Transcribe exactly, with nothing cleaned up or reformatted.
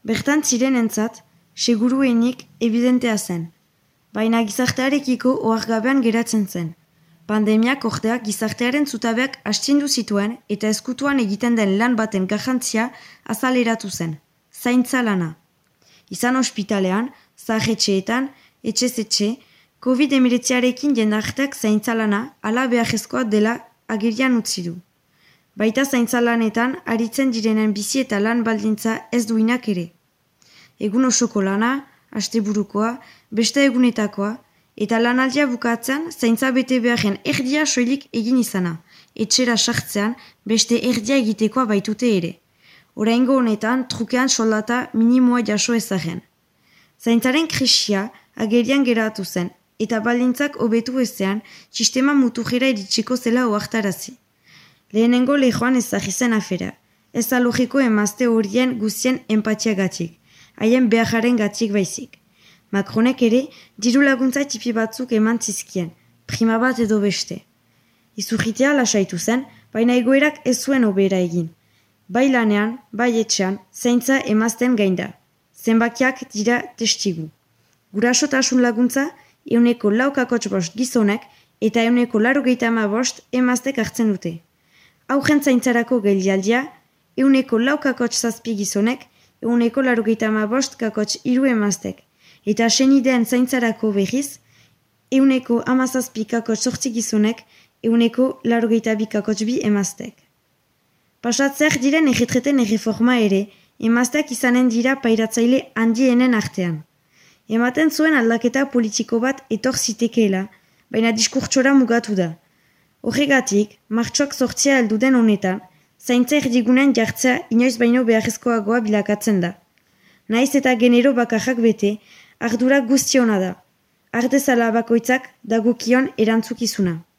Bertan zirenentzat, seguruenik evidentea zen, baina gizartearekiko ohargabean geratzen zen. Pandemiak ordea gizartearen zutabeak astindu zituen eta ezkutuan egiten den lan baten garrantzia azaleratu zen, zaintza lana. Izan ospitalean, zaharretxeetan, etxez-etxe, covid hemeretziarekin jendarteak zaintza lana ala beharrezkoa dela agerian utzi du. Baita zaintza lanetan aritzen direnen bizi eta lan baldintza ez duinak ere. Egun osoko lana, asteburukoa, beste egunetakoa, eta lanaldia bukatzen zaintza bete beharren erdia soilik egin izana, etxera sartzean beste erdia egitekoa baitute ere. Oraingo honetan trukean soldata minimoa jaso ezaren. Zaintzaren krisia agerian geratu zen, eta baldintzak hobetu ezean sistema mutujera iritsiko zela ohartarazi. Lehenengo lehoan ezagri zen afera, ez da logiko emazte horien guztien empatiagatik, haien beharren gatik baizik. Macronek ere diru laguntza tipi batzuk eman zizkien, prima bat edo beste. Izurritea lasaitu zen, baina egoerak ez zuen hobera egin. Bai lanean, bai etxean, zaintza emazten gainda. Zenbakiak dira testigu. Gurasotasun laguntza, euneko laukakotx bost gizonek eta euneko larogeita ama bost emaztek hartzen dute. Aurren zaintzarako geldialdia, euneko laukakotx zazpi gizonek, euneko larogeita ama bost kakotx hiru emaztek. Eta senideen zaintzarako berriz, euneko amazazpi kakotx sortzi gizonek, euneko larogeita bi kakotx bi emaztek. Pasatzeak diren erretreten erreforma ere, emazteak izanen dira pairatzaile handienen artean. Ematen zuen aldaketa politiko bat etor zitekeela, baina diskurtsora mugatu da. Horregatik, martxoak sortzia heldu den honetan, zaintza erdigunen jartzea inoiz baino beharrezkoagoa bilakatzen da. Naiz eta genero bakarrak bete, ardura guztiona da. Ardezala bakoitzak dagokion erantzukizuna.